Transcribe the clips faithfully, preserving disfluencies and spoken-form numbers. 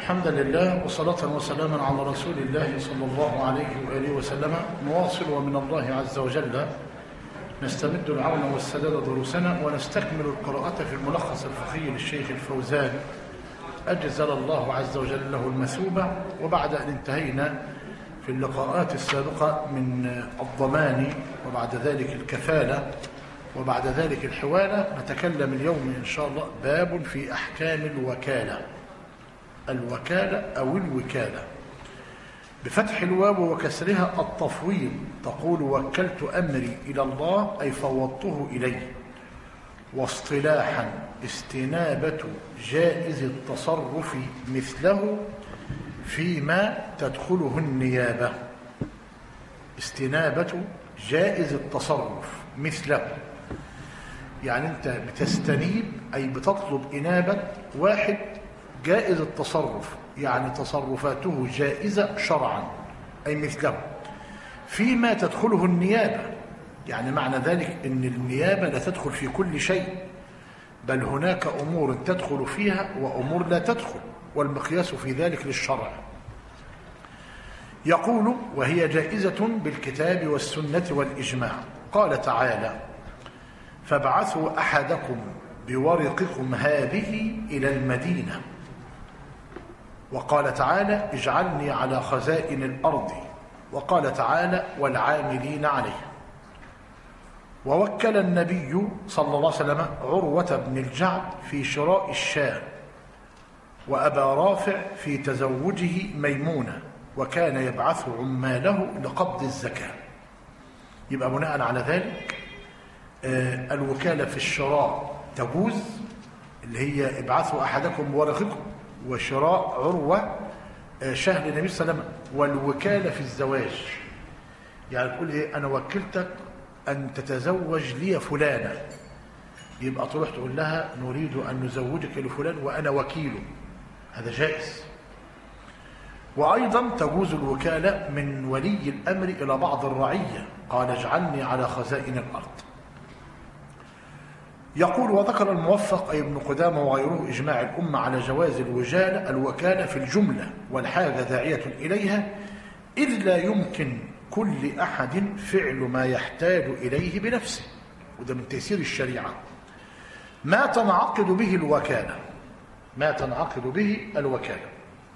الحمد لله وصلاة وسلاما على رسول الله صلى الله عليه وآله وسلم. نواصل ومن الله عز وجل نستمد العون والسداد دروسنا ونستكمل القراءة في الملخص الفقهي للشيخ الفوزان أجزل الله عز وجل له المثوبة. وبعد أن انتهينا في اللقاءات السابقة من الضمان وبعد ذلك الكفالة وبعد ذلك الحوالة، نتكلم اليوم إن شاء الله باب في أحكام الوكالة. الوكالة أو الوكالة بفتح الواو وكسرها التفويض، تقول وكلت أمري إلى الله أي فوضته إليه. واصطلاحا استنابة جائز التصرف مثله فيما تدخله النيابة. استنابة جائز التصرف مثله، يعني أنت بتستنيب أي بتطلب إنابة واحد جائز التصرف، يعني تصرفاته جائزة شرعا أي مثله فيما تدخله النيابة. يعني معنى ذلك أن النيابة لا تدخل في كل شيء، بل هناك أمور تدخل فيها وأمور لا تدخل، والمقياس في ذلك للشرع. يقول وهي جائزة بالكتاب والسنة والإجماع. قال تعالى فابعثوا أحدكم بورقكم هذه إلى المدينة. وقال تعالى اجعلني على خزائن الأرض. وقال تعالى والعاملين عليه. ووكل النبي صلى الله عليه وسلم عروة بن الجعد في شراء الشاة، وأبا رافع في تزوجه ميمونة، وكان يبعث عماله لقبض الزكاة. يبقى بناء على ذلك آه الوكالة في الشراء تجوز، اللي هي ابعثوا أحدكم بورقكم، وشراء عروة آه شاه للنبي صلى الله عليه وسلم. والوكالة في الزواج، يعني تقول ايه أنا وكلتك أن تتزوج لي فلانة، يبقى تروح تقول لها نريد أن نزوجك لفلان وأنا وكيله، هذا جائز. وأيضا تجوز الوكالة من ولي الأمر إلى بعض الرعية، قال اجعلني على خزائن الأرض. يقول وذكر الموفق أي ابن قدامة وغيره إجماع الأمة على جواز الوجالة الوكالة في الجملة، والحاجة داعية إليها، إذ لا يمكن كل أحد فعل ما يحتاج إليه بنفسه، وده من تيسير الشريعة. ما تنعقد به الوكالة ما تنعقد به الوكالة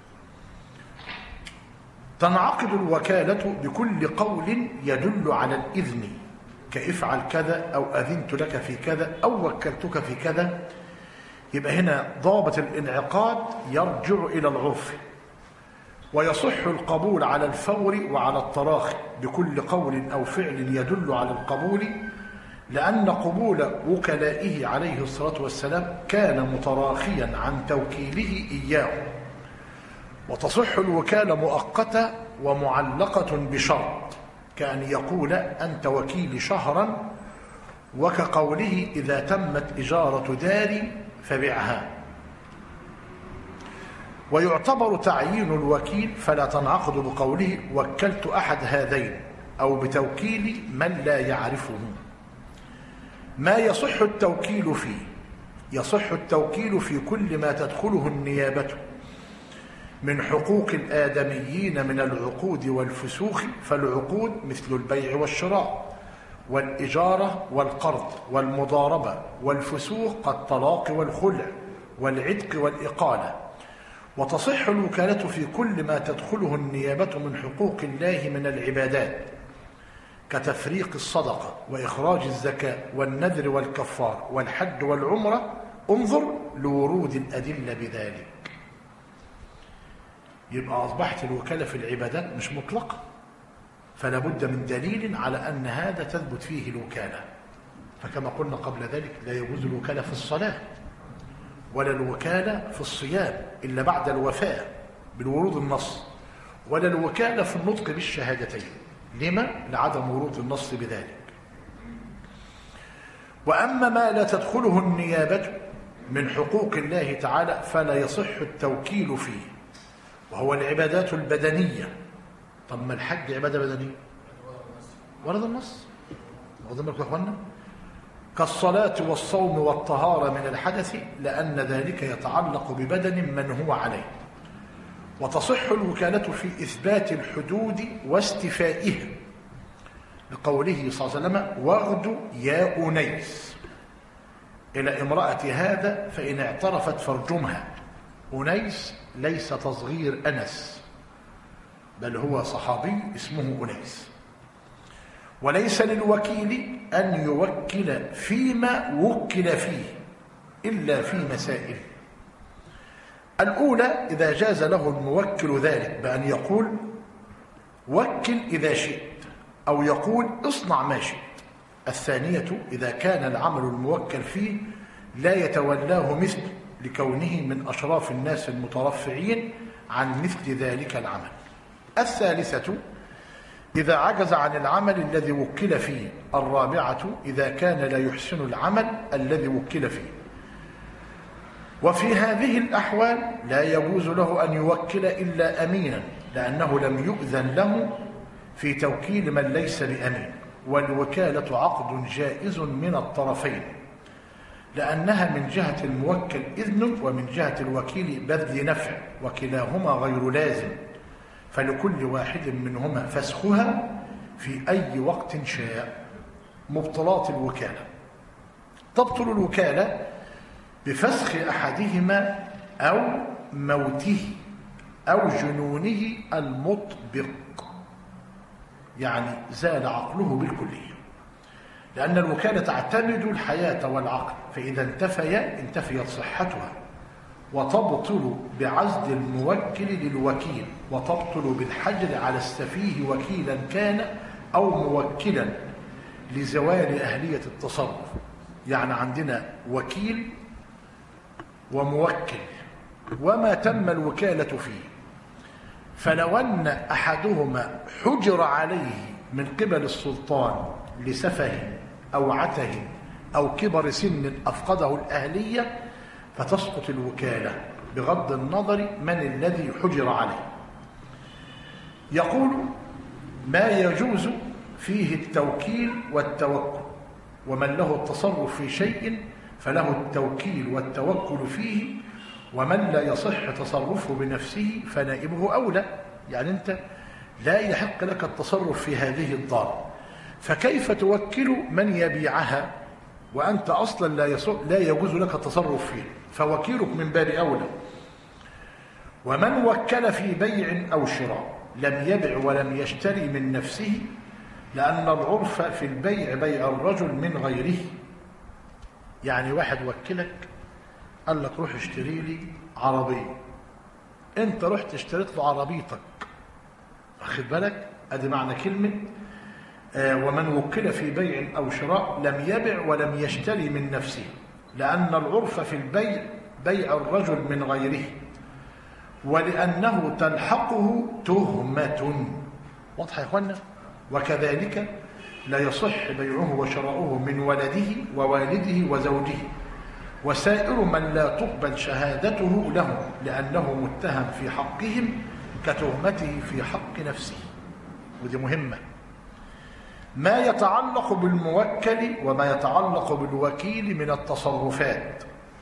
تنعقد الوكالة بكل قول يدل على الإذن، كافعل كذا أو أذنت لك في كذا أو وكلتك في كذا. يبقى هنا ضابط الانعقاد يرجع إلى العرف، ويصح القبول على الفور وعلى التراخي بكل قول أو فعل يدل على القبول، لأن قبول وكلائه عليه الصلاة والسلام كان متراخيا عن توكيله إياه. وتصح الوكالة مؤقتة ومعلقة بشرط، كأن يقول أنت وكيل شهرا، وكقوله إذا تمت إجارة داري فبعها. ويعتبر تعيين الوكيل فلا تنعقد بقوله وكلت أحد هذين أو بتوكيل من لا يعرفه. ما يصح التوكيل فيه، يصح التوكيل في كل ما تدخله النيابة من حقوق الآدميين من العقود والفسوخ، فالعقود مثل البيع والشراء والإجارة والقرض والمضاربة، والفسوخ كالطلاق والخلع والعتق والإقالة. وتصح الوكالة في كل ما تدخله النيابة من حقوق الله من العبادات، كتفريق الصدقة وإخراج الزكاة والنذر والكفار والحج والعمرة، انظر لورود الأدلة بذلك. يبقى أصبحت الوكالة في العبادات مش مطلقة، فلا بد من دليل على أن هذا تثبت فيه الوكالة. فكما قلنا قبل ذلك لا يجوز الوكالة في الصلاة ولا الوكالة في الصيام إلا بعد الوفاء بالورود النص، ولا الوكالة في النطق بالشهادتين. لما؟ لعدم ورود النص بذلك. وأما ما لا تدخله النيابة من حقوق الله تعالى فلا يصح التوكيل فيه، وهو العبادات البدنية. طب ما الحج عبادة بدنية؟ ورد النص، واخدين بالكم يا اخوانا؟ كالصلاة والصوم والطهارة من الحدث، لأن ذلك يتعلق ببدن من هو عليه. وتصح الوكالة في إثبات الحدود واستيفائها، لقوله صلى الله عليه وسلم: واغد يا أنيس إلى امرأة هذا فإن اعترفت فارجمها. أنيس ليس تصغير أنس، بل هو صحابي اسمه أنيس. وليس للوكيل أن يوكل فيما وكل فيه إلا في مسائل. الأولى إذا جاز له الموكل ذلك بأن يقول: وكل إذا شئت، أو يقول: اصنع ما شئت. الثانية إذا كان العمل الموكل فيه لا يتولاه مثل، لكونه من أشراف الناس المترفعين عن مثل ذلك العمل. الثالثة إذا عجز عن العمل الذي وكل فيه. الرابعة إذا كان لا يحسن العمل الذي وكل فيه. وفي هذه الأحوال لا يجوز له أن يوكل إلا أمينا، لأنه لم يؤذن له في توكيل من ليس بأمين. والوكالة عقد جائز من الطرفين، لأنها من جهة الموكل إذن ومن جهة الوكيل بذل نفع، وكلاهما غير لازم، فلكل واحد منهما فسخها في أي وقت شاء. مبطلات الوكالة: تبطل الوكالة بفسخ أحدهما أو موته أو جنونه المطبق، يعني زال عقله بالكلية، لأن الوكالة تعتمد الحياة والعقل، فإذا انتفيا انتفيت صحتها. وتبطل بعزل الموكل للوكيل، وتبطل بالحجر على السفيه وكيلا كان أو موكلا لزوال أهلية التصرف. يعني عندنا وكيل وموكل وما تم الوكالة فيه، فلو أن أحدهما حجر عليه من قبل السلطان لسفه أو عته أو كبر سن أفقده الأهلية فتسقط الوكالة بغض النظر من الذي حجر عليه. يقول: ما يجوز فيه التوكيل والتوكل، ومن له التصرف في شيء فله التوكيل والتوكل فيه، ومن لا يصح تصرفه بنفسه فنائبه أولى. يعني أنت لا يحق لك التصرف في هذه الدار، فكيف توكل من يبيعها وأنت أصلا لا, لا يجوز لك التصرف فيه؟ فوكيلك من باب أولى. ومن وكل في بيع أو شراء لم يبع ولم يشتري من نفسه، لأن العرف في البيع بيع الرجل من غيره. يعني واحد وكلك قال لك: روح اشتري لي عربية، انت رحت اشتريت له عربيتك، واخد بالك؟ ادي معنى كلمة آه ومن وكل في بيع أو شراء لم يبع ولم يشتري من نفسه، لأن العرف في البيع بيع الرجل من غيره، ولأنه تلحقه تهمة. واضح يا اخوانا؟ وكذلك لا يصح بيعه وشراؤه من ولده ووالده وزوجه وسائر من لا تقبل شهادته له، لأنه متهم في حقهم كتهمته في حق نفسه. ودي مهمة. ما يتعلق بالموكل وما يتعلق بالوكيل من التصرفات.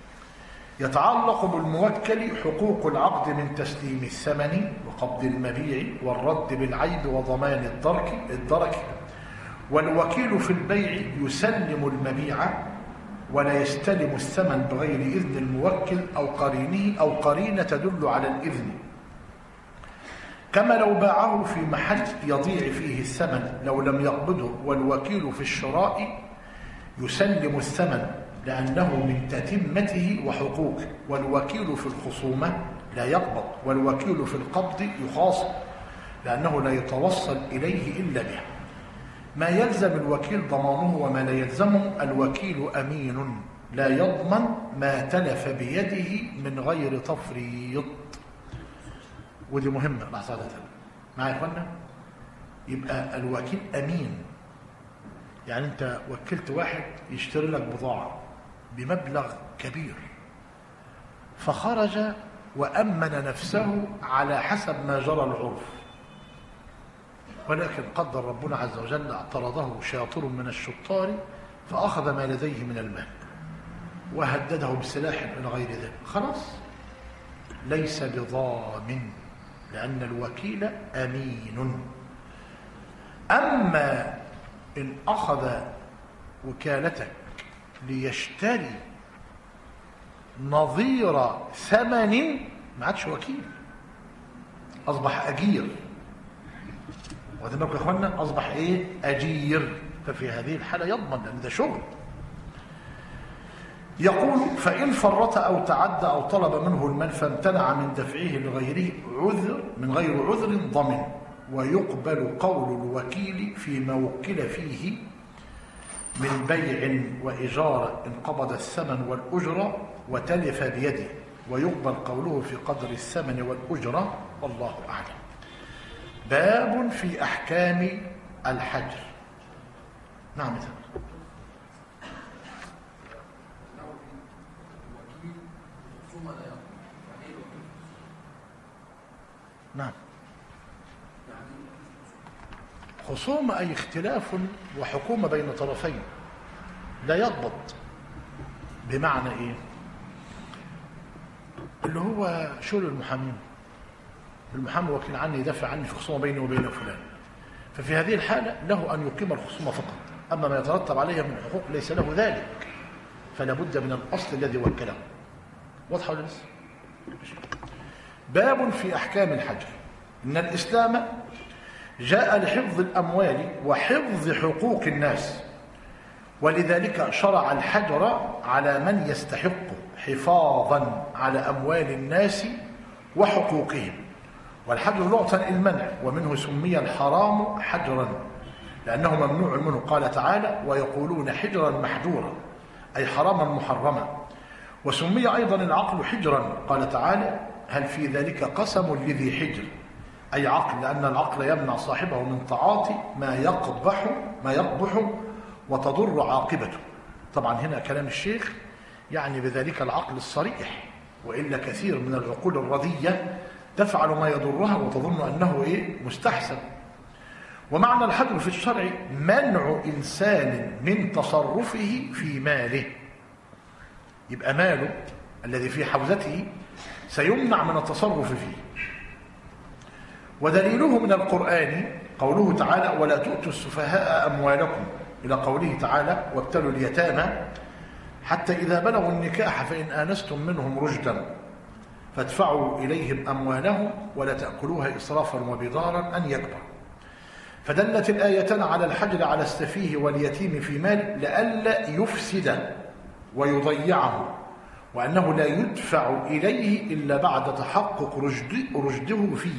يتعلق بالموكل حقوق العقد من تسليم الثمن وقبض المبيع والرد بالعيب وضمان الدرك الدرك والوكيل في البيع يسلم المبيع ولا يستلم الثمن بغير إذن الموكل أو قرينه أو قرينة تدل على الإذن، كما لو باعه في محل يضيع فيه الثمن لو لم يقبضه. والوكيل في الشراء يسلم الثمن لأنه من تتمته وحقوقه، والوكيل في الخصومة لا يقبض، والوكيل في القبض يخاصم لأنه لا يتوصل إليه إلا به. ما يلزم الوكيل ضمانه وما لا يلزمه. الوكيل أمين لا يضمن ما تلف بيده من غير تفريط. ودي مهمة لحظة معايا يا اخوانا. يبقى الوكيل أمين، يعني أنت وكلت واحد يشتري لك بضاعة بمبلغ كبير، فخرج وأمن نفسه على حسب ما جرى العرف، ولكن قدر ربنا عز وجل اعترضه شاطر من الشطار فأخذ ما لديه من المال وهدده بسلاح إلى غير ذلك، خلاص ليس بضامن. لأن الوكيل أمين. أما إن أخذ وكالتك ليشتري نظير ثمن ما عادش وكيل، أصبح أجير. واخدين بالكم يا إخوانا؟ أصبح إيه؟ أجير. ففي هذه الحالة يضمن، لأن ده شغل. يقول: فإن فرط أو تعدى أو طلب منه المال فامتنع من دفعه لغيره عذر من غير عذر ضمن، ويقبل قول الوكيل فيما وكل فيه من بيع وإجارة إن قبض الثمن والأجرة وتلف بيده، ويقبل قوله في قدر الثمن والأجرة، والله أعلم. باب في أحكام الحجر. نعم. نعم. خصومة أي اختلاف وحكومة بين طرفين لا يضبط. بمعنى إيه؟ اللي هو شغل المحامين، المحامي وكيل عني يدافع عني في خصومة بيني وبين فلان، ففي هذه الحالة له أن يقيم الخصومة فقط، أما ما يترتب عليها من حقوق ليس له ذلك، فلا بد من الأصل الذي وكله. واضح ولا لسه؟ باب في أحكام الحجر. إن الإسلام جاء لحفظ الأموال وحفظ حقوق الناس، ولذلك شرع الحجر على من يستحق حفاظا على أموال الناس وحقوقهم. والحجر لغة المنع، ومنه سمي الحرام حجرا لأنه ممنوع منه. قال تعالى: ويقولون حجرا محجورا، أي حراما محرما. وسمي أيضا العقل حجرا، قال تعالى: هل في ذلك قسم لذي حجر، أي عقل، لأن العقل يمنع صاحبه من تعاطي ما يقبح ما يقبح وتضر عاقبته. طبعا هنا كلام الشيخ يعني بذلك العقل الصريح، وإلا كثير من العقول الردية تفعل ما يضرها وتظن أنه إيه؟ مستحسن. ومعنى الحجر في الشرع منع إنسان من تصرفه في ماله، يبقى ماله الذي في حوزته سيمنع من التصرف فيه. ودليله من القرآن قوله تعالى: ولا تؤتوا السفهاء أموالكم، إلى قوله تعالى: وابتلوا اليتامى حتى إذا بلغوا النكاح فإن آنستم منهم رشدا فادفعوا إليهم أموالهم ولا تأكلوها إسرافا وبضارا أن يكبر. فدلت الآيتان على الحجر على السفيه واليتيم في مال لئلا يفسد ويضيعه، وأنه لا يدفع إليه إلا بعد تحقق رشد رشده فيه.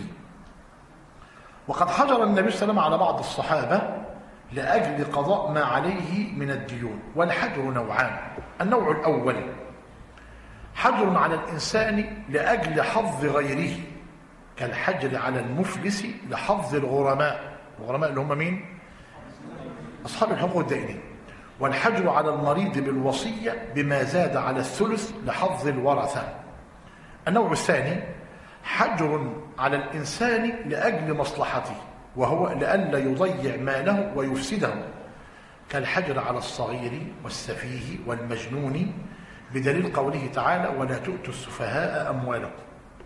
وقد حجر النبي صلى الله عليه وسلم على بعض الصحابة لأجل قضاء ما عليه من الديون. والحجر نوعان: النوع الأول حجر على الإنسان لأجل حظ غيره، كالحجر على المفلس لحظ الغرماء. الغرماء اللي هم مين؟ أصحاب الحقوق الدائنين. والحجر على المريض بالوصية بما زاد على الثلث لحظ الورثة. النوع الثاني حجر على الإنسان لأجل مصلحته، وهو لئلا يضيع ماله ويفسده، كالحجر على الصغير والسفيه والمجنون، بدليل قوله تعالى: ولا تؤتوا السفهاء أموالكم.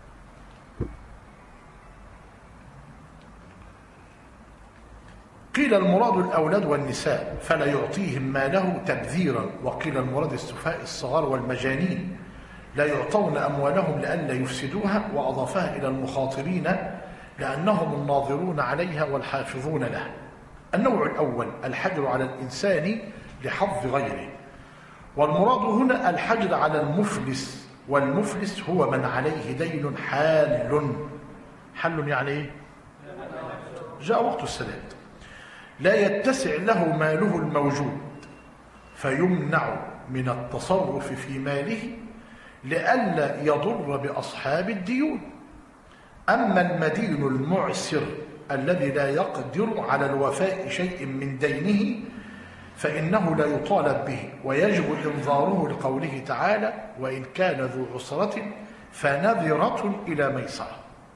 قيل المراد الأولاد والنساء فلا يعطيهم ماله تبذيرا، وقيل المراد السفهاء الصغار والمجانين لا يعطون أموالهم لئلا يفسدوها، وأضافها إلى المخاطرين لأنهم الناظرون عليها والحافظون لها. النوع الأول الحجر على الإنسان لحظ غيره، والمراد هنا الحجر على المفلس، والمفلس هو من عليه دين حال. حل يعني ايه؟ جاء وقت السداد، لا يتسع له ماله الموجود فيمنع من التصرف في ماله لئلا يضر بأصحاب الديون. أما المدين المعسر الذي لا يقدر على الوفاء شيء من دينه فإنه لا يطالب به، ويجب إنظاره لقوله تعالى: وإن كان ذو عسرة فنذرة إلى ميسرة.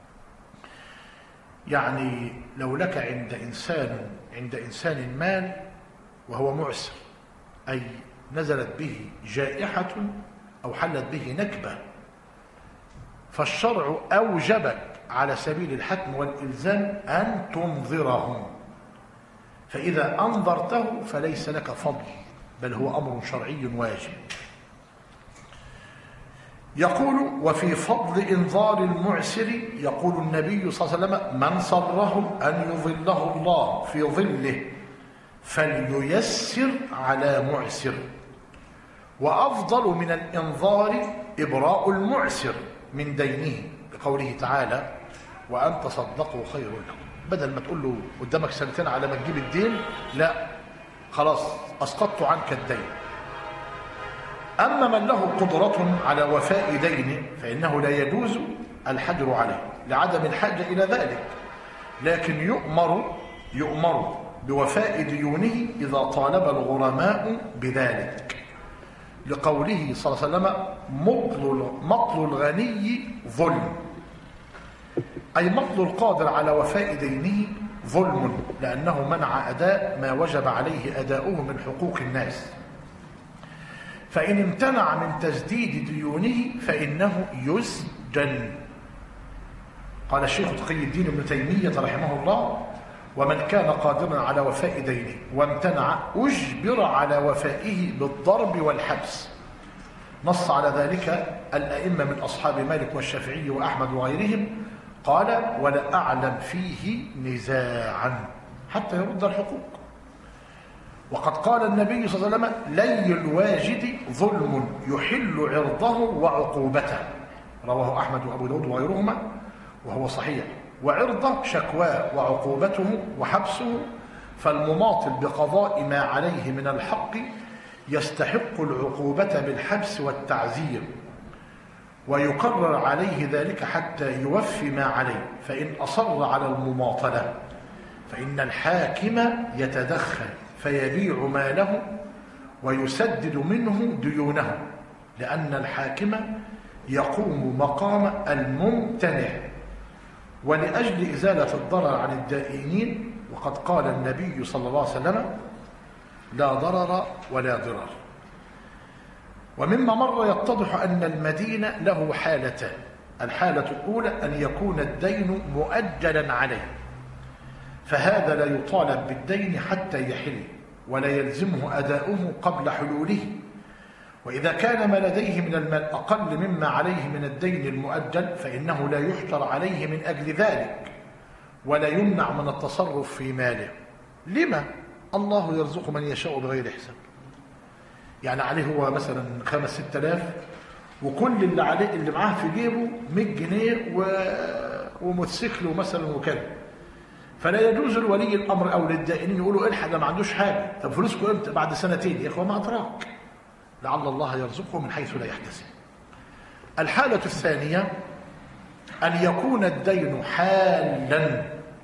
يعني لو لك عند إنسان عند إنسان مال وهو معسر، أي نزلت به جائحة أو حلت به نكبة، فالشرع أوجبك على سبيل الحتم والإلزام أن تنظرهم، فإذا أنظرته فليس لك فضل، بل هو أمر شرعي واجب. يقول: وفي فضل إنظار المعسر يقول النبي صلى الله عليه وسلم: من سره أن يظله الله في ظله فلييسر على معسر. وأفضل من الإنظار إبراء المعسر من دينه، بقوله تعالى: وأن تصدقوا خير لكم. بدل ما تقول له قدامك سنتين على ما تجيب الدين، لا، خلاص أسقطت عنك الدين. أما من له قدرة على وفاء دينه فإنه لا يجوز الحجر عليه لعدم الحاجة إلى ذلك، لكن يؤمر يؤمر بوفاء ديونه إذا طالب الغرماء بذلك، لقوله صلى الله عليه وسلم: مطل مطل الغني ظلم، أي مطل القادر على وفاء دينه ظلم، لأنه منع أداء ما وجب عليه أداؤه من حقوق الناس. فإن امتنع من تسديد ديونه فإنه يسجن. قال الشيخ تقي الدين ابن تيمية رحمه الله: ومن كان قادرا على وفاء دينه وامتنع أجبر على وفائه بالضرب والحبس. نص على ذلك الأئمة من أصحاب مالك والشافعي وأحمد وغيرهم. قال: ولا أعلم فيه نزاعا حتى يرد الحقوق. وقد قال النبي صلى الله عليه وسلم: لي الواجد ظلم يحل عرضه وعقوبته، رواه أحمد وأبو داود وغيرهما وهو صحيح. وعرضه شكواه وعقوبته وحبسه، فالمماطل بقضاء ما عليه من الحق يستحق العقوبة بالحبس والتعزير، ويقرر عليه ذلك حتى يوفي ما عليه. فإن أصر على المماطلة فإن الحاكم يتدخل فيبيع ماله ويسدد منه ديونه، لأن الحاكم يقوم مقام الممتنع ولأجل إزالة الضرر عن الدائنين. وقد قال النبي صلى الله عليه وسلم: لا ضرر ولا ضرار. ومما مر يتضح أن المدين له حالتان: الحالة الأولى أن يكون الدين مؤجلا عليه، فهذا لا يطالب بالدين حتى يحل، ولا يلزمه أداؤه قبل حلوله. وإذا كان ما لديه من المال أقل مما عليه من الدين المؤجل فإنه لا يحجر عليه من أجل ذلك، ولا يمنع من التصرف في ماله. لما؟ الله يرزق من يشاء بغير حساب. يعني عليه هو مثلا خمس ست آلاف، وكل اللي عليه اللي معاه في جيبه مية جنيه و... وموتوسيكل مثلا وكذا، فلا يجوز لولي الامر او للدائنين يقولوا الحق ده ما عندوش حاجه، طب فلوسكم امتى؟ بعد سنتين. يا اخوان ما ادراك، لعل الله يرزقه من حيث لا يحتسب. الحاله الثانيه ان يكون الدين حالا،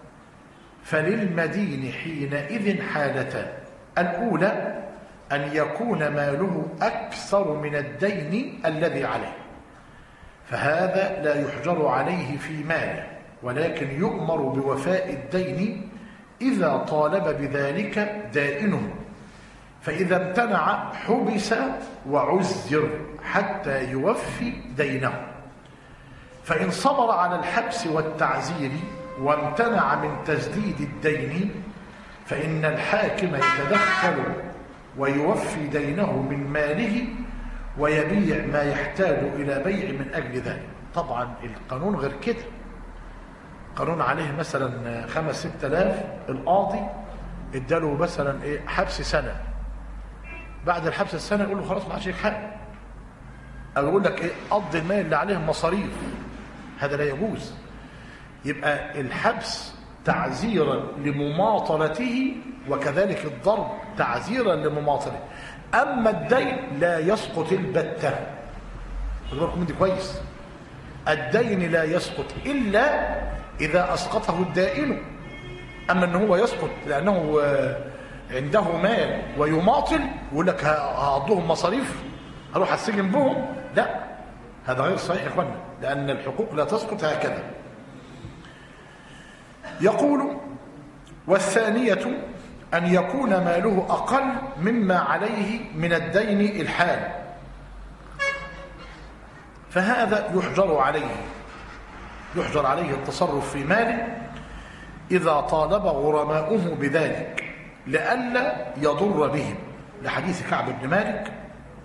فللمدين حينئذ حالتان: الاولى أن يكون ماله أكثر من الدين الذي عليه، فهذا لا يحجر عليه في ماله، ولكن يؤمر بوفاء الدين إذا طالب بذلك دائنه، فإذا امتنع حبس وعزر حتى يوفي دينه. فإن صبر على الحبس والتعزير وامتنع من تسديد الدين فإن الحاكم يتدخل ويوفي دينه من ماله ويبيع ما يحتاج إلى بيع من أجل ذلك. طبعا القانون غير كده، قانون عليه مثلا خمس ست آلاف، القاضي اداله مثلا ايه حبس سنة، بعد الحبس السنة يقول له خلاص ما عادش ليك حق، أو يقول لك ايه قضي المال اللي عليه مصاريف. هذا لا يجوز. يبقى الحبس تعزيرا لمماطلته، وكذلك الضرب تعزيرا لمماطله. اما الدين لا يسقط البتة، خدوا بالكم دي كويس، الدين لا يسقط الا اذا اسقطه الدائن. اما ان هو يسقط لانه عنده مال ويماطل ويقول لك هقضوهم مصاريف هروح السجن بهم، لا، هذا غير صحيح يا اخوانا، لان الحقوق لا تسقط هكذا. يقول: والثانية أن يكون ماله أقل مما عليه من الدين الحال، فهذا يحجر عليه يحجر عليه التصرف في ماله إذا طالب غرماؤه بذلك لئلا يضر بهم، لحديث كعب بن مالك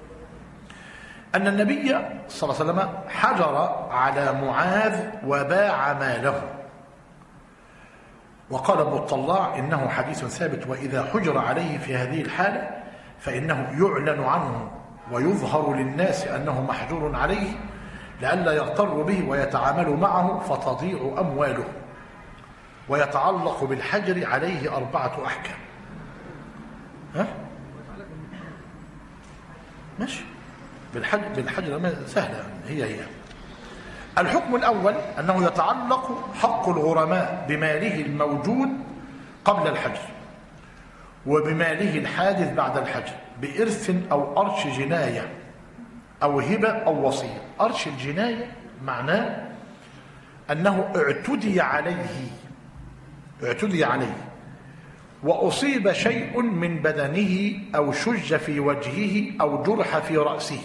أن النبي صلى الله عليه وسلم حجر على معاذ وباع ماله. وقال ابن الطلاع إنه حديث ثابت، وإذا حجر عليه في هذه الحالة فإنه يعلن عنه ويظهر للناس أنه محجور عليه لئلا يغتر به ويتعاملوا معه فتضيع أمواله. ويتعلق بالحجر عليه أربعة أحكام. ها؟ ماشي بالحجر, بالحجر سهلة هي هي. الحكم الأول أنه يتعلق حق الغرماء بماله الموجود قبل الحجر وبماله الحادث بعد الحجر بإرث أو أرش جناية أو هبة أو وصية. أرش الجناية معناه أنه اعتدي عليه اعتدي عليه وأصيب شيء من بدنه أو شج في وجهه أو جرح في رأسه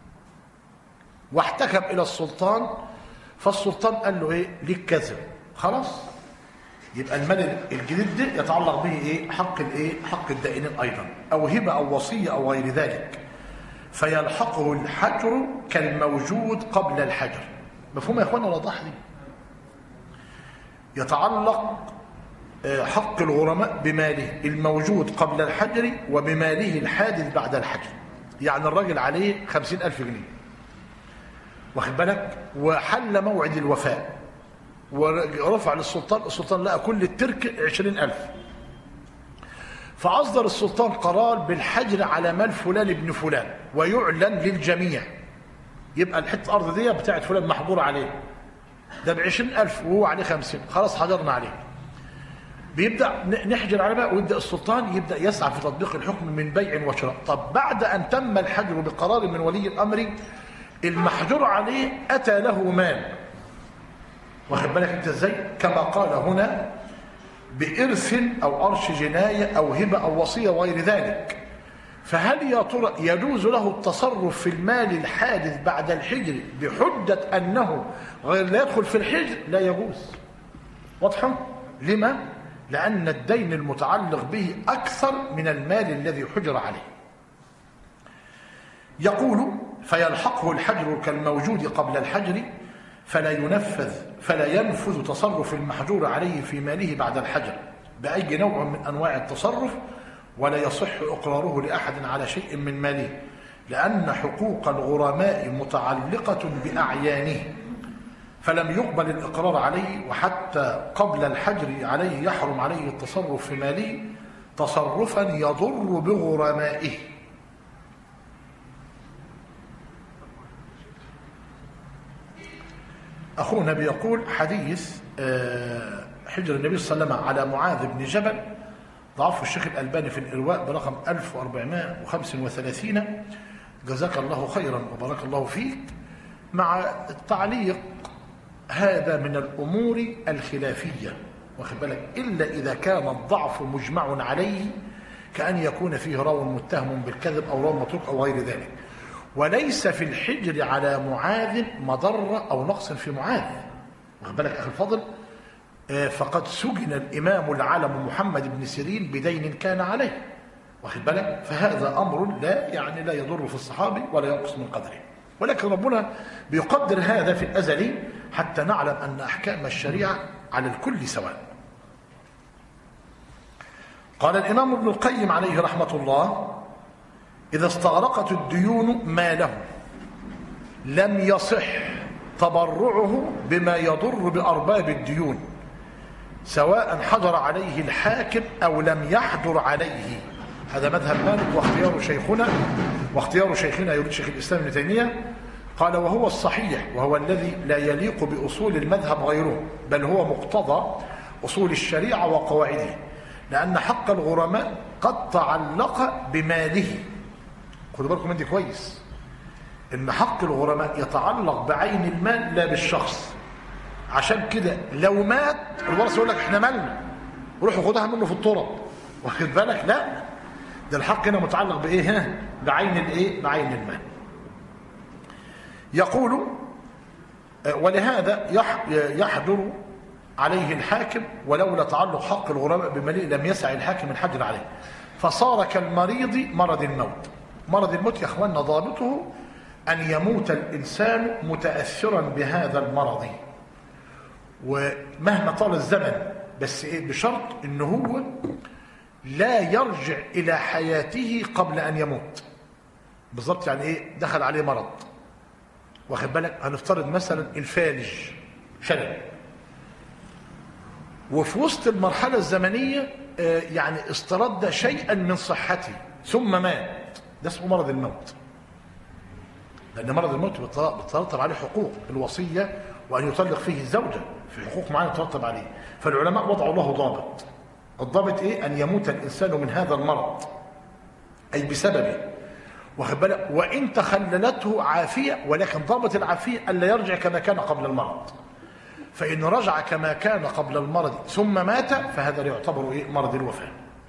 واحتكم إلى السلطان، فالسلطان قال له إيه؟ ليك كذا، خلاص يبقى المال الجديد ده يتعلق به إيه؟ حق الإيه؟ حق الدائنين أيضا، أو هبة أو وصية أو غير ذلك، فيلحقه الحجر كالموجود قبل الحجر. مفهوم يا إخوانا؟ وضح لي. يتعلق حق الغرماء بماله الموجود قبل الحجر وبماله الحادث بعد الحجر. يعني الراجل عليه خمسين ألف جنيه، واخد بالك، وحل موعد الوفاء ورفع للسلطان، السلطان لقى كل الترك عشرين ألف، فأصدر السلطان قرار بالحجر على مال فلان ابن فلان ويعلن للجميع. يبقى الحته الأرض دي بتاعت فلان محجور عليه، ده بعشرين ألف وهو عليه خمسين، خلاص حجرنا عليه. بيبدأ نحجر عليه بقى، ويبدأ السلطان يبدأ يسعى في تطبيق الحكم من بيع وشراء. طب بعد أن تم الحجر بقرار من ولي الأمر، المحجور عليه أتى له مال، واخد بالك أنت إزاي؟ كما قال هنا بإرث أو أرش جناية أو هبة أو وصية وغير ذلك. فهل يا ترى يجوز له التصرف في المال الحادث بعد الحجر بحجة أنه غير لا يدخل في الحجر؟ لا يجوز. واضحة؟ لما؟ لأن الدين المتعلق به أكثر من المال الذي حجر عليه. يقول فيلحقه الحجر كالموجود قبل الحجر فلا ينفذ فلا ينفذ تصرف المحجور عليه في ماله بعد الحجر بأي نوع من أنواع التصرف، ولا يصح إقراره لأحد على شيء من ماله، لأن حقوق الغرماء متعلقة بأعيانه، فلم يقبل الإقرار عليه، وحتى قبل الحجر عليه يحرم عليه التصرف في ماله تصرفا يضر بغرمائه. أخونا بيقول حديث حجر النبي صلى الله عليه وسلم على معاذ بن جبل ضعفه الشيخ الألباني في الإرواء برقم ألف وأربعمائة وخمسة وثلاثين، جزاك الله خيرا وبارك الله فيك. مع التعليق هذا من الأمور الخلافية، واخد بالك، إلا إذا كان الضعف مجمع عليه، كأن يكون فيه راو متهم بالكذب أو راو متروك أو غير ذلك. وليس في الحجر على معاذ مضرة أو نقص في معاذ، واخد بالك أخي الفضل. فقد سجن الإمام العالم محمد بن سيرين بدين كان عليه، واخد بالك، فهذا أمر لا يعني لا يضر في الصحابي ولا ينقص من قدره، ولكن ربنا بيقدر هذا في الأزل حتى نعلم أن أحكام الشريعة على الكل سواء. قال الإمام ابن القيم عليه رحمة الله: إذا استغرقت الديون ماله لم يصح تبرعه بما يضر بأرباب الديون، سواء حضر عليه الحاكم أو لم يحضر عليه. هذا مذهب مالك واختيار شيخنا واختيار شيخنا يريد شيخ الإسلام ابن تيمية. قال: وهو الصحيح، وهو الذي لا يليق بأصول المذهب غيره، بل هو مقتضى أصول الشريعة وقواعده، لأن حق الغرماء قد تعلق بماله. خدوا بالكم من دي كويس، إن حق الغرماء يتعلق بعين المال لا بالشخص. عشان كده لو مات الورثة يقول لك احنا مالنا، روحوا خدها منه في التراب، واخد بالك؟ لا، ده الحق هنا متعلق بايه؟ ها، بعين الايه؟ بعين المال. يقول: ولهذا يحضر عليه الحاكم، ولولا تعلق حق الغرماء بمليء لم يسع الحاكم الحجر عليه، فصار كالمريض مرض الموت. مرض الموت يا اخواننا ضابطه أن يموت الإنسان متأثرا بهذا المرض، ومهما طال الزمن، بس إيه؟ بشرط إنه هو لا يرجع إلى حياته قبل أن يموت. بالضبط يعني إيه؟ دخل عليه مرض، واخد بالك؟ هنفترض مثلا الفالج شلل، وفي وسط المرحلة الزمنية يعني استرد شيئا من صحته ثم مات، ده اسمه مرض الموت. لأن مرض الموت بتترتب عليه حقوق الوصية، وأن يطلق فيه الزوجة، في حقوق معينة تترتب عليه. فالعلماء وضعوا له ضابط. الضابط إيه؟ أن يموت الإنسان من هذا المرض، أي بسببه، واخد بالك؟ وإن تخللته عافية، ولكن ضابط العافية ألا يرجع كما كان قبل المرض. فإن رجع كما كان قبل المرض ثم مات فهذا يعتبر إيه؟ مرض الوفاة.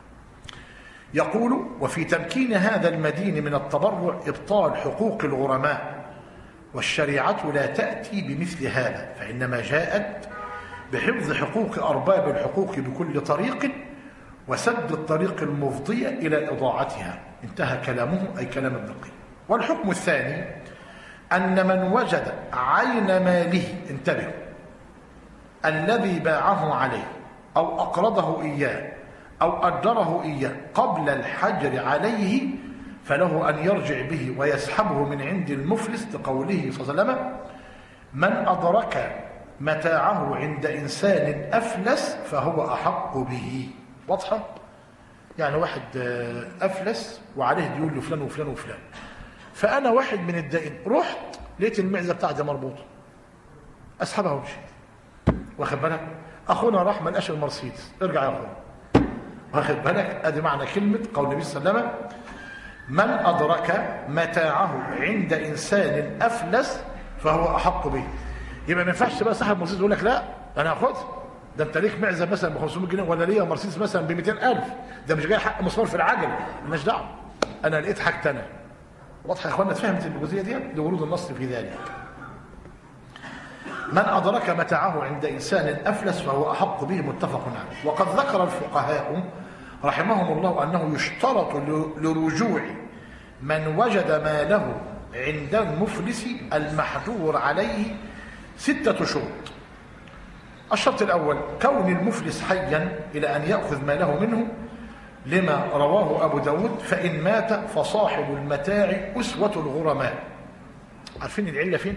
يقول: وفي تمكين هذا المدين من التبرع إبطال حقوق الغرماء، والشريعة لا تأتي بمثل هذا، فإنما جاءت بحفظ حقوق أرباب الحقوق بكل طريق، وسد الطريق المفضية إلى إضاعتها. انتهى كلامه، أي كلام ابن القيم. والحكم الثاني أن من وجد عين ماله، انتبه، الذي باعه عليه أو أقرضه إياه أو أجره إياه قبل الحجر عليه، فله أن يرجع به ويسحبه من عند المفلس، لقوله صلى الله عليه وسلم: من أدرك متاعه عند إنسان أفلس فهو أحق به. واضحة؟ يعني واحد أفلس وعليه ديون لفلان وفلان وفلان، فأنا واحد من الدائن رحت لقيت المعزة بتاعتي مربوطة، أسحبها وامشي، واخد بالك؟ أخونا راح ما لقاش المرسيدس، ارجع يا أخونا، واخد بالك؟ ادي معنى كلمه قول النبي صلى الله عليه وسلم: من ادرك متاعه عند انسان افلس فهو احق به. يبقى ما ينفعش بقى صاحب مرسيدس يقول لك لا انا هاخدها، ده انت ليك معزه مثلا ب خمسمائة جنيه، ولا ليا مرسيدس مثلا ب مئتين ألف، ده مش جاي حق مسمار في العجل، مالناش دعوه، انا لقيت حاجه انا. واضحه يا اخوانا؟ اتفهمت الجزئيه دي لورود النص في ذلك. من أدرك متاعه عند إنسان أفلس فهو أحق به، متفق عليه. وقد ذكر الفقهاء رحمهم الله أنه يشترط لرجوع من وجد ماله عند المفلس المحجور عليه ستة شروط. الشرط الأول: كون المفلس حيا إلى أن يأخذ ماله منه، لما رواه أبو داود: فإن مات فصاحب المتاع أسوة الغرماء. عارفين العلة فين؟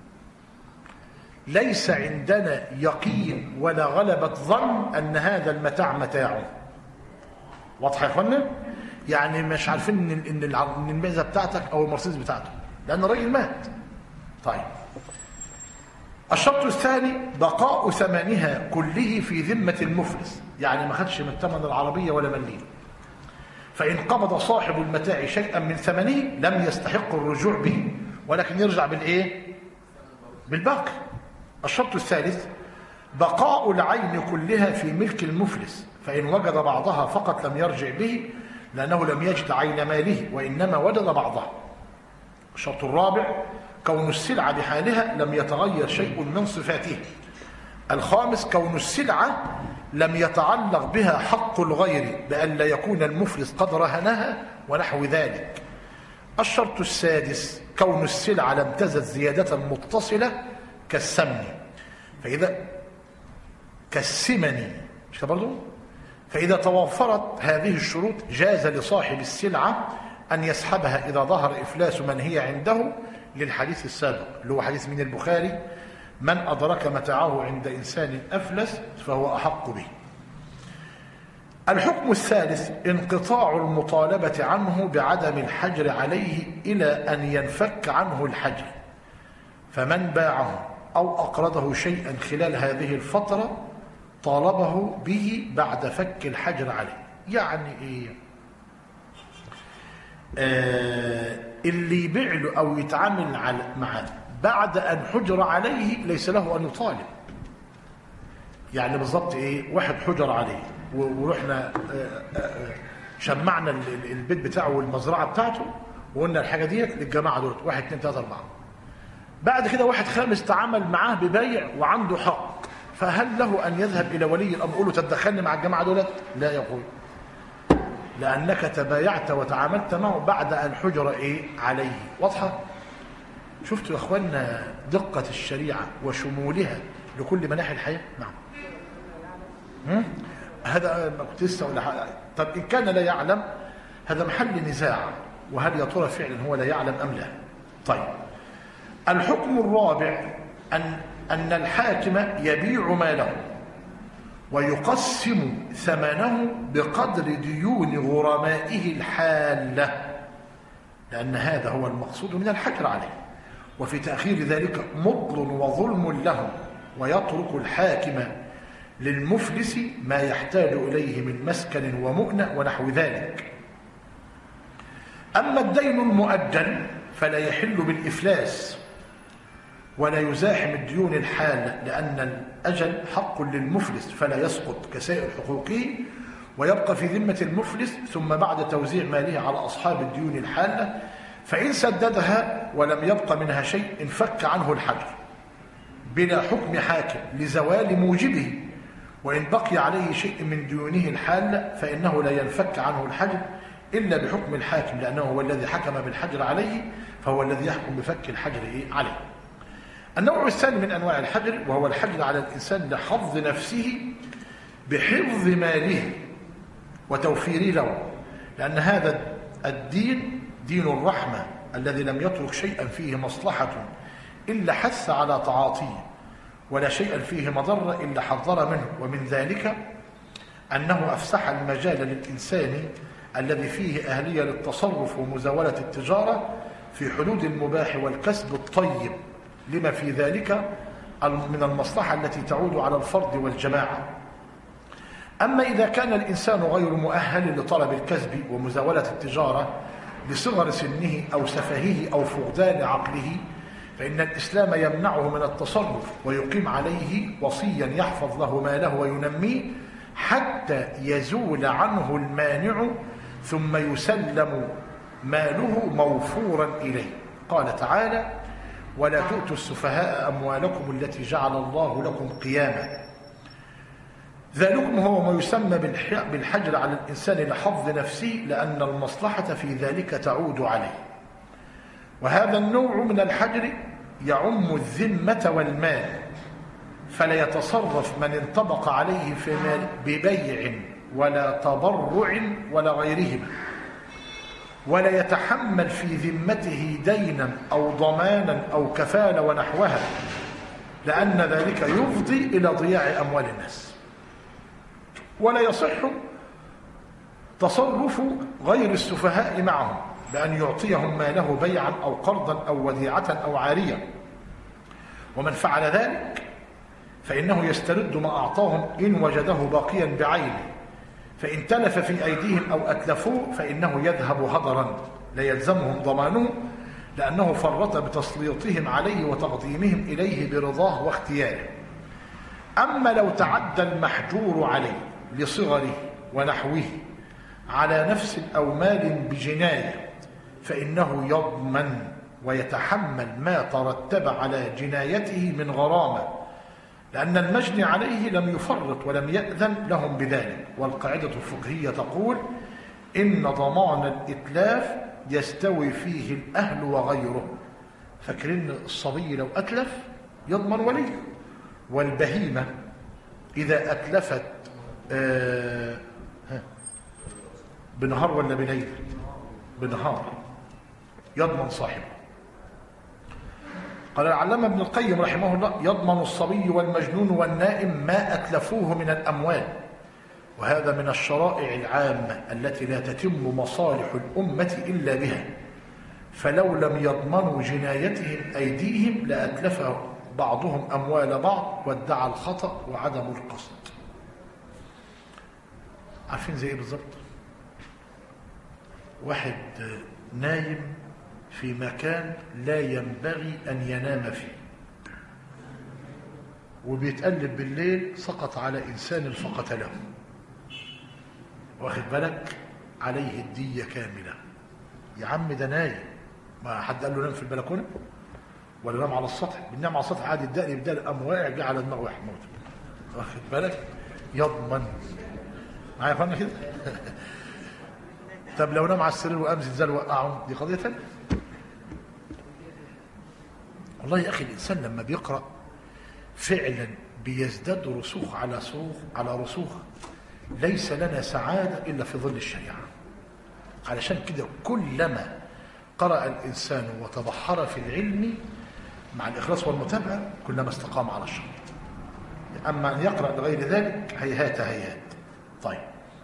ليس عندنا يقين ولا غلبة ظن أن هذا المتاع متاعه. واضح يا اخوانا؟ يعني مش عارفين ان ان المعزه بتاعتك او المرسيدس بتاعته، لان الراجل مات. طيب، الشرط الثاني: بقاء ثمنها كله في ذمه المفلس، يعني ما خدش من ثمن العربيه ولا مليم. فان قبض صاحب المتاع شيئا من ثمنه لم يستحق الرجوع به، ولكن يرجع بالايه؟ بالباقي. الشرط الثالث: بقاء العين كلها في ملك المفلس، فإن وجد بعضها فقط لم يرجع به، لأنه لم يجد عين ماله وإنما وجد بعضها. الشرط الرابع: كون السلعة بحالها لم يتغير شيء من صفاته. الخامس: كون السلعة لم يتعلق بها حق الغير، بأن لا يكون المفلس قد رهنها ونحو ذلك. الشرط السادس: كون السلعة لم تزد زيادة متصلة كالسمن، فإذا كالسمن مش كده برضه؟ فإذا توفرت هذه الشروط جاز لصاحب السلعة أن يسحبها إذا ظهر إفلاس من هي عنده، للحديث السابق اللي هو حديث من البخاري: من أدرك متاعه عند إنسان أفلس فهو أحق به. الحكم الثالث: انقطاع المطالبة عنه بعدم الحجر عليه إلى أن ينفك عنه الحجر، فمن باعه أو أقرضه شيئا خلال هذه الفترة طالبه به بعد فك الحجر عليه. يعني إيه؟ آه اللي يبيع له أو يتعامل معه بعد أن حجر عليه ليس له أن يطالب. يعني بالضبط إيه؟ واحد حجر عليه ورحنا آه آه شمعنا البيت بتاعه والمزرعة بتاعته وقلنا الحاجة ديت للجماعة دول واحد اتنين تلاتة أربعة. بعد كده واحد خامس تعامل معاه ببيع وعنده حق، فهل له أن يذهب إلى ولي الأمر يقول له تدخلني مع الجماعة دولت؟ لا يقول، لأنك تبايعت وتعاملت معه بعد أن حجر إيه عليه. واضحة؟ شفتوا يا أخوانا دقة الشريعة وشمولها لكل مناحي الحياة؟ نعم. هم؟ هذا ما كنت لسه ولا حاجة. طب إن كان لا يعلم هذا محل نزاع، وهل يا ترى فعلا هو لا يعلم أم لا؟ طيب، الحكم الرابع أن أن الحاكم يبيع ماله ويقسم ثمنه بقدر ديون غرمائه الحالة، لأن هذا هو المقصود من الحجر عليه، وفي تأخير ذلك مضل وظلم له، ويترك الحاكم للمفلس ما يحتاج إليه من مسكن ومؤنة ونحو ذلك. أما الدين المؤجل فلا يحل بالإفلاس ولا يزاحم الديون الحالة، لأن الأجل حق للمفلس فلا يسقط كسائر حقوقه، ويبقى في ذمة المفلس ثم بعد توزيع ماله على أصحاب الديون الحالة، فإن سددها ولم يبق منها شيء انفك عنه الحجر بلا حكم حاكم لزوال موجبه، وإن بقي عليه شيء من ديونه الحالة فإنه لا ينفك عنه الحجر إلا بحكم الحاكم، لأنه هو الذي حكم بالحجر عليه، فهو الذي يحكم بفك الحجر عليه. النوع الثاني من أنواع الحجر وهو الحجر على الإنسان لحفظ نفسه بحفظ ماله وتوفيره له، لأن هذا الدين دين الرحمة الذي لم يترك شيئا فيه مصلحة إلا حث على تعاطيه، ولا شيء فيه مضرة إلا حذر منه. ومن ذلك أنه أفسح المجال للإنسان الذي فيه أهلية للتصرف ومزاولة التجارة في حدود المباح والكسب الطيب، لما في ذلك من المصلحة التي تعود على الفرد والجماعة. أما إذا كان الإنسان غير مؤهل لطلب الكسب ومزاولة التجارة لصغر سنه أو سفهه أو فقدان عقله، فإن الإسلام يمنعه من التصرف ويقيم عليه وصيا يحفظ له ماله وينميه حتى يزول عنه المانع ثم يسلم ماله موفورا إليه. قال تعالى: ولا تؤتوا السفهاء أموالكم التي جعل الله لكم قياما. ذلكم هو ما يسمى بالحجر على الإنسان لحفظ نفسه، لأن المصلحة في ذلك تعود عليه. وهذا النوع من الحجر يعم الذمة والمال، فلا يتصرف من انطبق عليه في مال ببيع ولا تبرع ولا غيرهما، ولا يتحمل في ذمته دينا أو ضمانا أو كفالة ونحوها، لأن ذلك يفضي إلى ضياع أموال الناس. ولا يصح تصرف غير السفهاء معهم بأن يعطيهم ماله بيعا أو قرضا أو وديعة أو عارية، ومن فعل ذلك فإنه يسترد ما أعطاهم إن وجده باقيا بعينه، فإن تلف في أيديهم أو أتلفوه فإنه يذهب هدرا لا يلزمهم ضمانه، لأنه فرط بتسليطهم عليه وتقديمهم إليه برضاه واختياره. أما لو تعدى المحجور عليه لصغره ونحوه على نفس أو مال بجناية فإنه يضمن ويتحمل ما ترتب على جنايته من غرامة، لأن المجني عليه لم يفرط ولم يأذن لهم بذلك. والقاعدة الفقهية تقول: إن ضمان الإتلاف يستوي فيه الأهل وغيره. فاكرين الصبي لو أتلف يضمن وليه، والبهيمة إذا أتلفت آه بنهار ولا بليل؟ بنهار يضمن صاحبه. قال العلامة ابن القيم رحمه الله: يضمن الصبي والمجنون والنائم ما أتلفوه من الأموال، وهذا من الشرائع العامة التي لا تتم مصالح الأمة إلا بها، فلو لم يضمنوا جنايتهم أيديهم لأتلف بعضهم أموال بعض وادعى الخطأ وعدم القصد. عارفين زي إيه بالظبط؟ واحد نايم في مكان لا ينبغي أن ينام فيه، وبيتقلب بالليل سقط على إنسان فقتله، واخد بالك؟ عليه الدية كاملة. يا عم ده نايم، ما حد قال له نام في البلكونة؟ ولا نام على السطح. بننام على السطح عادي الدقن يبدا قام واقع جه على دماغه واحد موت، واخد بالك؟ يضمن معايا فاهم كده؟ طب لو نام على السرير وقام زلزال وقعه دي قضيه ثانيه. والله يا اخي الانسان لما بيقرا فعلا بيزداد رسوخ على رسوخ على رسوخ. ليس لنا سعاده الا في ظل الشريعه. علشان كده كلما قرأ الإنسان وتبحر في العلم مع الإخلاص والمتابعة كلما استقام على الشرط. أما أن يقرأ لغير ذلك هيهات هيهات. طيب،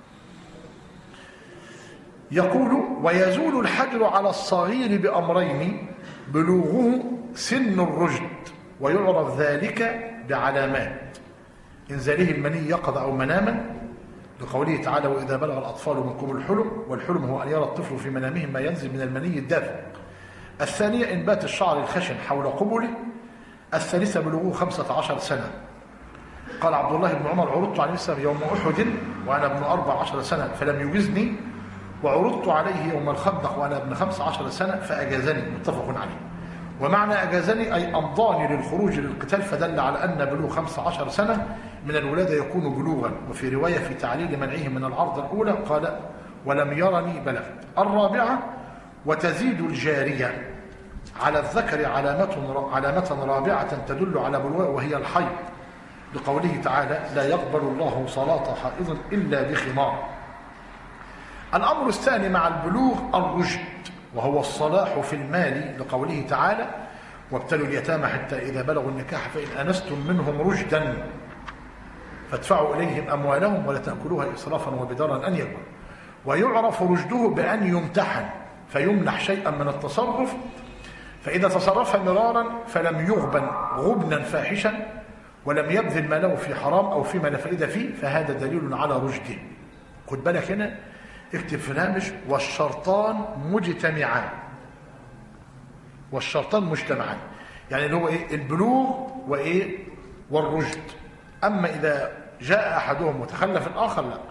يقول ويزول الحجر على الصغير بأمرين: بلوغه سن الرشد، ويعرف ذلك بعلامات: إنزاله المني يقظة أو مناما، لقوله تعالى وإذا بلغ الأطفال منكم الحلم، والحلم هو أن يرى الطفل في منامه ما ينزل من المني الدافئ. الثانية إنبات الشعر الخشن حول قبله. الثالثة بلوغه خمسة عشر سنة. قال عبد الله بن عمر عرضت عليه السلام يوم أحد وأنا ابن أربع عشر سنة فلم يجزني، وعرضت عليه يوم الخندق وأنا ابن خمس عشر سنة فأجازني. متفق عليه. ومعنى أجازني أي أمضاني للخروج للقتال، فدل على أن بلوغ خمس عشر سنة من الولادة يكون بلوغا. وفي رواية في تعليل منعه من العرض الأولى قال ولم يرني بلغت. الرابعة وتزيد الجارية على الذكر علامة علامة رابعة تدل على بلوغه وهي الحيض، لقوله تعالى لا يقبل الله صلاة حائض إلا بخمار. الأمر الثاني مع البلوغ الرشد، وهو الصلاح في المال، لقوله تعالى وابتلوا اليتامى حتى إذا بلغوا النكاح فإن أنستم منهم رشدا فادفعوا إليهم أموالهم ولا تأكلوها إسرافا وبدارا أن يكون. ويعرف رشده بأن يمتحن فيمنح شيئا من التصرف، فإذا تصرف مرارا فلم يغبن غبنا فاحشا ولم يبذل ماله في حرام أو فيما لا فائدة فيه فهذا دليل على رشده. خد بالك هنا، اكتب في الهامش والشرطان مجتمعان. والشرطان مجتمعان يعني اللي هو ايه؟ البلوغ وايه؟ والرشد. اما اذا جاء احدهم وتخلف الاخر لا.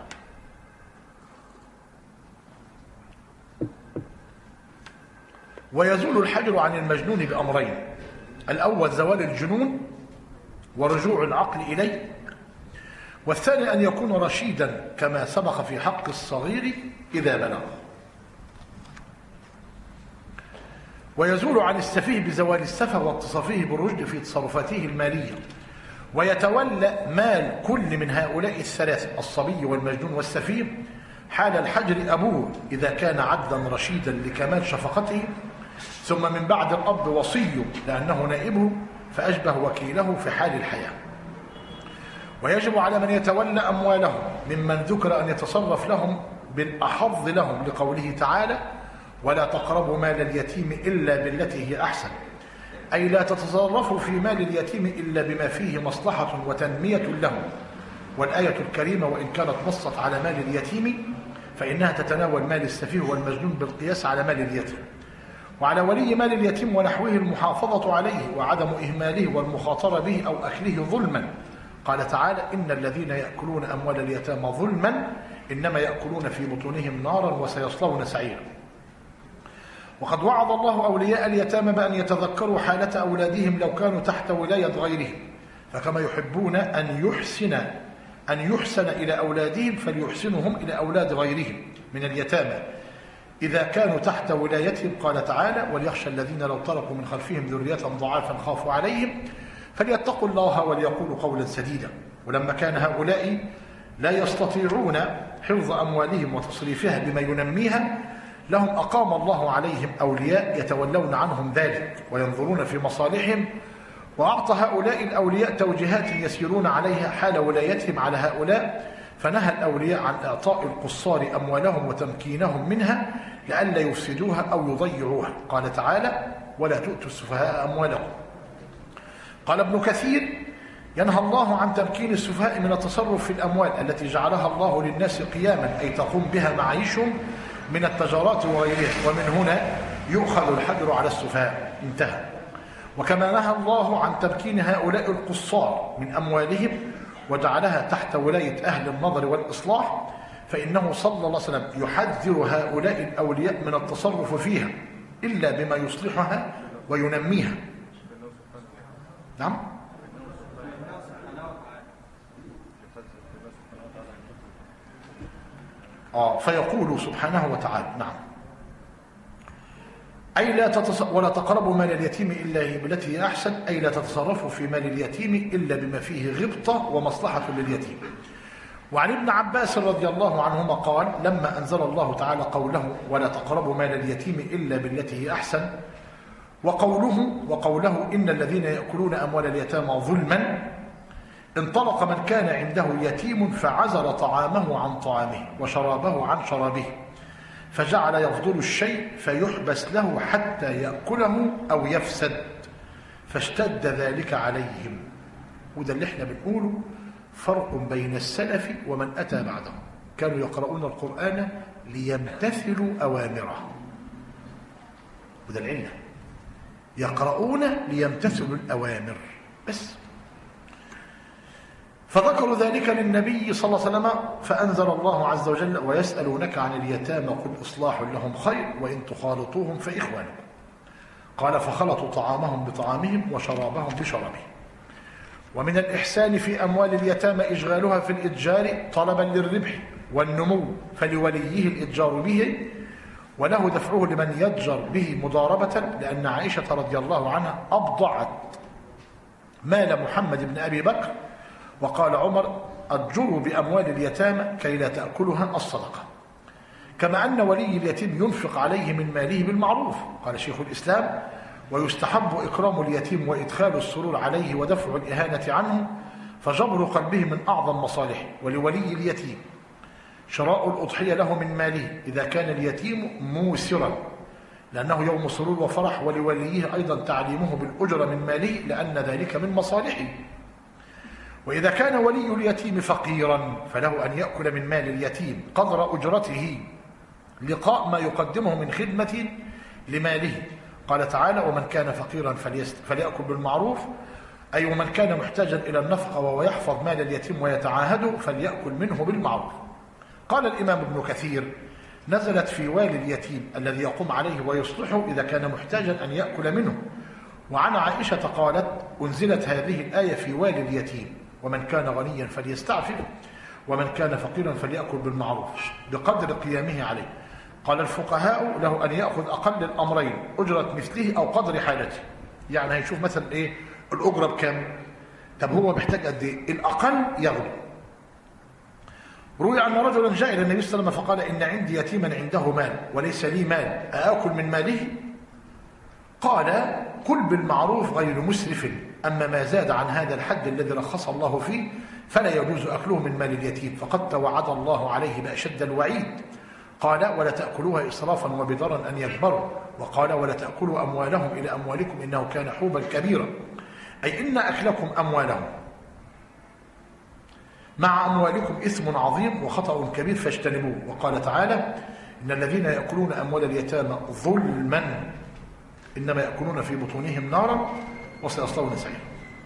ويزول الحجر عن المجنون بامرين: الاول زوال الجنون ورجوع العقل اليه، والثاني أن يكون رشيدا كما سبق في حق الصغير إذا بلغ. ويزول عن السفيه بزوال السفه واتصافه بالرشد في تصرفاته المالية. ويتولى مال كل من هؤلاء الثلاثة الصبي والمجنون والسفيه حال الحجر أبوه إذا كان عدلا رشيدا لكمال شفقته، ثم من بعد الأب وصيه لأنه نائبه فأشبه وكيله في حال الحياة. ويجب على من يتولى أموالهم ممن ذكر أن يتصرف لهم بالأحظ لهم، لقوله تعالى ولا تقربوا مال اليتيم إلا بالتي هي أحسن، أي لا تتصرفوا في مال اليتيم إلا بما فيه مصلحة وتنمية له. والآية الكريمة وإن كانت نصت على مال اليتيم فإنها تتناول مال السفيه والمجنون بالقياس على مال اليتيم. وعلى ولي مال اليتيم ونحوه المحافظة عليه وعدم إهماله والمخاطرة به أو أكله ظلما. قال تعالى إن الذين يأكلون أموال اليتامى ظلما إنما يأكلون في بطونهم نارا وسيصلون سعيرا. وقد وعظ الله أولياء اليتامى بأن يتذكروا حالة أولادهم لو كانوا تحت ولاية غيرهم، فكما يحبون أن يحسن أن يحسن إلى أولادهم فليحسنوا هم إلى أولاد غيرهم من اليتامى إذا كانوا تحت ولايتهم. قال تعالى وليخشى الذين لو تركوا من خلفهم ذرية ضعافا خافوا عليهم فليتقوا الله وليقولوا قولا سديدا. ولما كان هؤلاء لا يستطيعون حفظ أموالهم وتصريفها بما ينميها لهم، أقام الله عليهم أولياء يتولون عنهم ذلك وينظرون في مصالحهم، وأعطى هؤلاء الأولياء توجيهات يسيرون عليها حال ولايتهم على هؤلاء، فنهى الأولياء عن إعطاء القصار أموالهم وتمكينهم منها لئلا يفسدوها أو يضيعوها. قال تعالى ولا تؤتوا السفهاء أموالكم. قال ابن كثير ينهى الله عن تمكين السفهاء من التصرف في الأموال التي جعلها الله للناس قياما، أي تقوم بها معايشهم من التجارات وغيرها، ومن هنا يؤخذ الحجر على السفهاء. انتهى. وكما نهى الله عن تمكين هؤلاء القصار من أموالهم وجعلها تحت ولاية أهل النظر والإصلاح، فإنه صلى الله عليه وسلم يحذر هؤلاء الأولياء من التصرف فيها إلا بما يصلحها وينميها. نعم. آه فيقول سبحانه وتعالى نعم أي لا تتص... ولا تقربوا مال اليتيم إلا بالتي هي أحسن، أي لا تتصرفوا في مال اليتيم إلا بما فيه غبطة ومصلحة لليتيم. وعن ابن عباس رضي الله عنهما قال لما أنزل الله تعالى قوله ولا تقربوا مال اليتيم إلا بالتي هي أحسن، وقوله وقوله إن الذين يأكلون أموال اليتامى ظلما، انطلق من كان عنده يتيم فعزل طعامه عن طعامه وشرابه عن شرابه، فجعل يفضل الشيء فيحبس له حتى يأكله أو يفسد، فاشتد ذلك عليهم. وده اللي احنا بنقوله فرق بين السلف ومن أتى بعدهم، كانوا يقرؤون القرآن ليمتثلوا أوامره، وده العلة، يقرؤون ليمتثلوا الأوامر بس. فذكروا ذلك للنبي صلى الله عليه وسلم فأنزل الله عز وجل ويسألونك عن اليتامى قل إصلاح لهم خير وإن تخالطوهم فإخوانكم. قال فخلطوا طعامهم بطعامهم وشرابهم بشرابهم. ومن الإحسان في أموال اليتامى إشغالها في الإتجار طلبا للربح والنمو، فلوليه الإتجار به وله دفعه لمن يتجر به مضاربة، لأن عائشة رضي الله عنها أبضعت مال محمد بن أبي بكر، وقال عمر أتجروا بأموال اليتامى كي لا تأكلها الصدقة. كما أن ولي اليتيم ينفق عليه من ماله بالمعروف، قال شيخ الإسلام ويستحب إكرام اليتيم وإدخال السرور عليه ودفع الإهانة عنه، فجبر قلبه من أعظم مصالحه. ولولي اليتيم شراء الأضحية له من ماله إذا كان اليتيم موسرا، لأنه يوم سرور وفرح، ولوليه أيضا تعليمه بالأجرة من ماله لأن ذلك من مصالحه. وإذا كان ولي اليتيم فقيرا فله أن يأكل من مال اليتيم قدر أجرته لقاء ما يقدمه من خدمة لماله. قال تعالى ومن كان فقيرا فليأكل بالمعروف، أي ومن كان محتاجا إلى النفقة وهو يحفظ مال اليتيم ويتعاهده فليأكل منه بالمعروف. قال الإمام ابن كثير نزلت في والي اليتيم الذي يقوم عليه ويصلحه إذا كان محتاجا أن يأكل منه. وعن عائشة قالت أنزلت هذه الآية في والي اليتيم ومن كان غنيا فليستعفف ومن كان فقيرا فليأكل بالمعروف بقدر قيامه عليه. قال الفقهاء له أن يأخذ أقل الأمرين أجرة مثله أو قدر حالته، يعني هيشوف مثلا إيه الأجرة بكم، طب هو محتاج قد إيه، الأقل يغلو. روي أن رجلا جاء إلى النبي صلى الله عليه وسلم فقال إن عندي يتيما عنده مال وليس لي مال أأكل من ماله؟ قال كل بالمعروف غير مسرف، أما ما زاد عن هذا الحد الذي رخص الله فيه فلا يجوز أكله من مال اليتيم، فقد توعد الله عليه بأشد الوعيد. قال ولا تأكلوها إسرافا وبدرا أن يكبروا، وقال ولا تأكلوا أموالهم إلى أموالكم إنه كان حوبا كبيرا، أي إن أكلكم أموالهم مع أموالكم إثم عظيم وخطأ كبير فاجتنبوه. وقال تعالى إن الذين يأكلون أموال اليتامى ظلما إنما يأكلون في بطونهم نارا وسيصلون سعيرا.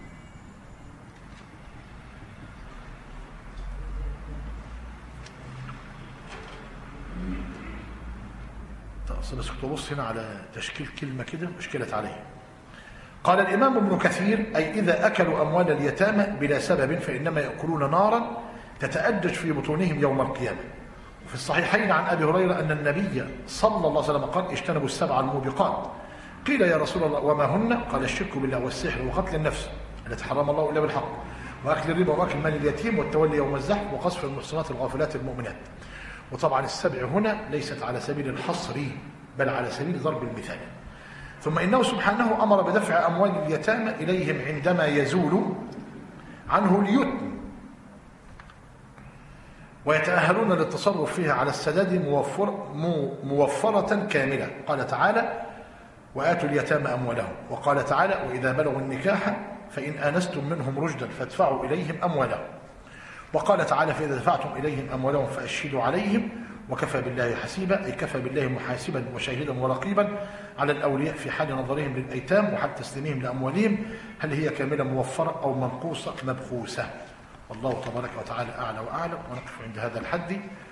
بس كنت بص هنا على تشكيل كلمة كده مشكلة عليه. قال الإمام ابن كثير أي إذا أكلوا أموال اليتامى بلا سبب فإنما يأكلون نارا تتأجج في بطونهم يوم القيامة. وفي الصحيحين عن أبي هريرة أن النبي صلى الله عليه وسلم قال اجتنبوا السبع الموبقات. قيل يا رسول الله وما هن؟ قال الشرك بالله والسحر وقتل النفس التي حرم الله إلا بالحق وأكل الربا وأكل مال اليتيم والتولي يوم الزحف وقذف المحصنات الغافلات المؤمنات. وطبعا السبع هنا ليست على سبيل الحصر بل على سبيل ضرب المثال. ثم إنه سبحانه أمر بدفع أموال اليتامى إليهم عندما يزول عنه اليتم ويتأهلون للتصرف فيها على السداد موفر موفرة كاملة. قال تعالى وآتوا اليتامى أموالهم، وقال تعالى وإذا بلغوا النكاح فإن آنستم منهم رشدا فادفعوا إليهم أموالهم. وقال تعالى فإذا دفعتم إليهم أموالهم فأشهدوا عليهم وكفى بالله حسيبا، أي كفى بالله محاسبا وشاهدا ورقيبا على الأولياء في حال نظرهم للأيتام وحال تسليمهم لأموالهم هل هي كاملة موفرة أو منقوصة مبخوسة. والله تبارك وتعالى أعلى وأعلم، ونقف عند هذا الحد.